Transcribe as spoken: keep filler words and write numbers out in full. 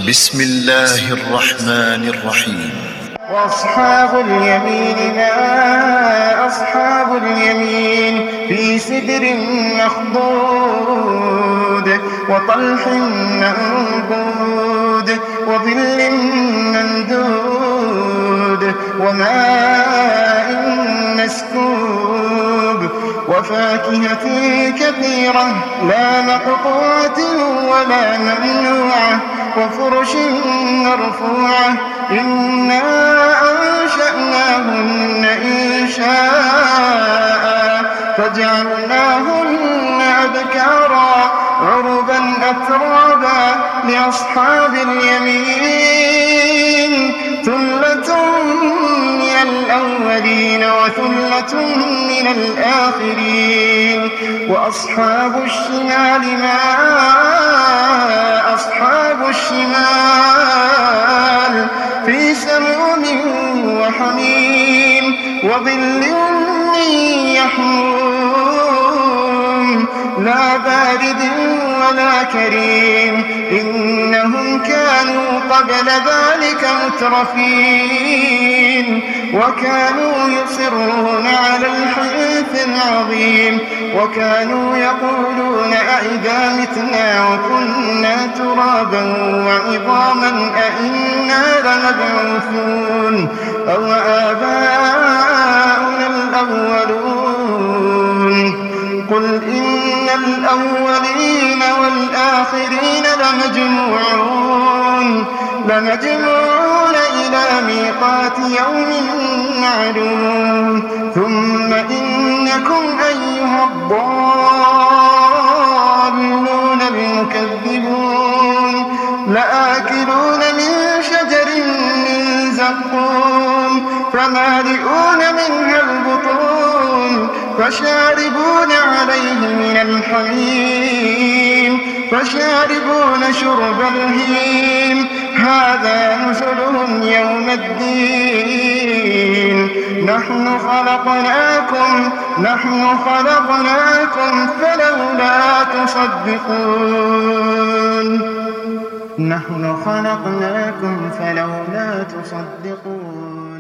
بسم الله الرحمن الرحيم. وأصحاب اليمين ما أصحاب اليمين في سدر مخضود وطلح منضود وظل ممدود وماء مسكوب وفاكهة كثيرة لا مقطوعة ولا ممنوعة وفرش مرفوعة إنا أنشأناهن إنشاء فجعلناهن أبكارا عربا أترابا لأصحاب اليمين ثلة من الأولين وثلة من الآخرين. وأصحاب الشمال ما أصحاب الشمال في سموم وحميم وظل من يحموم لا بارد ولا كريم إنهم كانوا قبل ذلك مترفين وكانوا يصرون على الحنث العظيم وكانوا يقولون أئذا متنا وكنا ترابا وعظاما أئنا لمبعوثون أو آباؤنا الأولون قل إن الأولين والآخرين لمجموعون لمجموعون إلى ميقات يوم معلوم ثم إنكم أيها الضالون المكذبون لآكلون من شجر من زقوم فمالئون منها البطون فشاربون عليه من الحميم فشاربون شرب الهيم هذا نزلهم يوم الدين نحن خلقناكم نحن خلقناكم فلولا تصدقون نحن خلقناكم فلولا تصدقون.